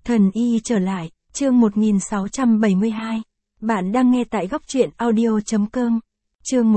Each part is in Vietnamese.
Thần y trở lại, chương 1672. Bạn đang nghe tại góc truyện audio.com. Chương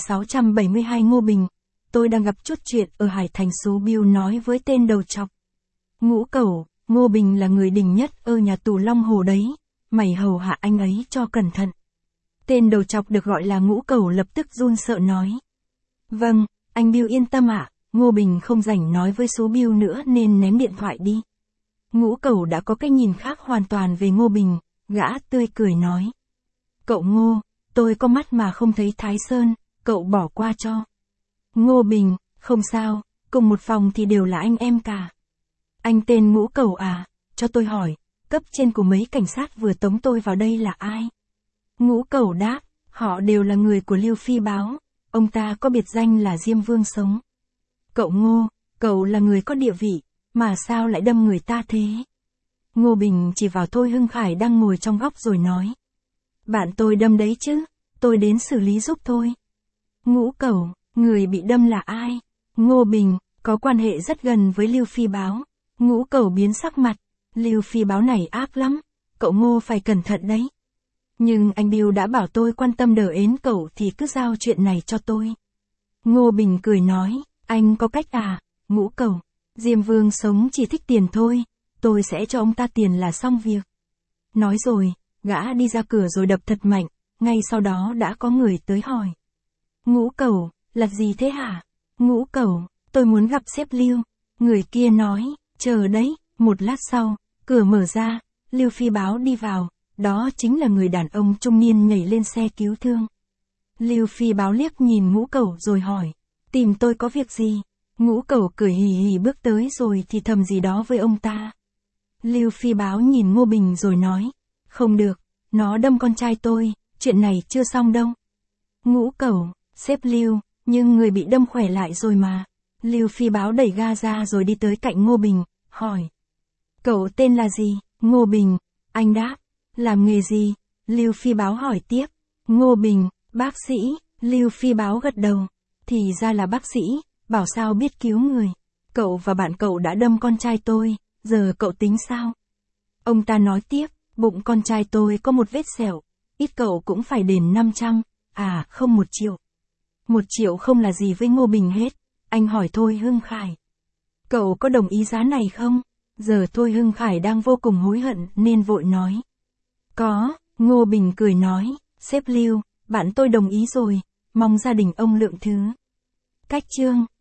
1672 Ngô Bình. Tôi đang gặp chút chuyện ở Hải Thành, số Bill nói với tên đầu trọc. Ngũ Cẩu, Ngô Bình là người đỉnh nhất ở nhà tù Long Hồ đấy, mày hầu hạ anh ấy cho cẩn thận. Tên đầu trọc được gọi là Ngũ Cẩu lập tức run sợ nói. Vâng, anh Bill yên tâm ạ. Ngô Bình không rảnh nói với số Bill nữa nên ném điện thoại đi. Ngũ Cẩu đã có cái nhìn khác hoàn toàn về Ngô Bình, gã tươi cười nói. Cậu Ngô, tôi có mắt mà không thấy Thái Sơn, cậu bỏ qua cho. Ngô Bình, không sao, cùng một phòng thì đều là anh em cả. Anh tên Ngũ Cẩu à, cho tôi hỏi, cấp trên của mấy cảnh sát vừa tống tôi vào đây là ai? Ngũ Cẩu đáp, họ đều là người của Liêu Phi Báo, ông ta có biệt danh là Diêm Vương Sống. Cậu Ngô, cậu là người có địa vị, mà sao lại đâm người ta thế? Ngô Bình chỉ vào Thôi Hưng Khải đang ngồi trong góc rồi nói. Bạn tôi đâm đấy chứ, tôi đến xử lý giúp thôi. Ngũ Cẩu, người bị đâm là ai? Ngô Bình, có quan hệ rất gần với Liêu Phi Báo. Ngũ Cẩu biến sắc mặt, Liêu Phi Báo này ác lắm, cậu Ngô phải cẩn thận đấy. Nhưng anh Bill đã bảo tôi quan tâm đỡ ến cậu thì cứ giao chuyện này cho tôi. Ngô Bình cười nói, anh có cách à? Ngũ Cẩu, Diêm Vương Sống chỉ thích tiền thôi, tôi sẽ cho ông ta tiền là xong việc. Nói rồi, gã đi ra cửa rồi đập thật mạnh, ngay sau đó đã có người tới hỏi. Ngũ Cẩu, là gì thế hả? Ngũ Cẩu, tôi muốn gặp sếp Liêu. Người kia nói, chờ đấy. Một lát sau, cửa mở ra, Liêu Phi Báo đi vào, đó chính là người đàn ông trung niên nhảy lên xe cứu thương. Liêu Phi Báo liếc nhìn Ngũ Cẩu rồi hỏi, tìm tôi có việc gì? Ngũ Cẩu cười hì hì bước tới rồi thì thầm gì đó với ông ta. Liêu Phi Báo nhìn Ngô Bình rồi nói, không được, nó đâm con trai tôi, chuyện này chưa xong đâu. Ngũ Cẩu, sếp Liêu, nhưng người bị đâm khỏe lại rồi mà. Liêu Phi Báo đẩy ga ra rồi đi tới cạnh Ngô Bình, hỏi. Cậu tên là gì? Ngô Bình, anh đáp. Làm nghề gì? Liêu Phi Báo hỏi tiếp. Ngô Bình, bác sĩ. Liêu Phi Báo gật đầu. Thì ra là bác sĩ, bảo sao biết cứu người. Cậu và bạn cậu đã đâm con trai tôi, giờ cậu tính sao? Ông ta nói tiếp, bụng con trai tôi có một vết sẹo, ít cậu cũng phải đền 500, không 1 triệu. 1 triệu không là gì với Ngô Bình hết, anh hỏi Thôi Hưng Khải. Cậu có đồng ý giá này không? Giờ Thôi Hưng Khải đang vô cùng hối hận nên vội nói. Có, Ngô Bình cười nói, sếp Liêu, bạn tôi đồng ý rồi, mong gia đình ông lượng thứ. Cách chương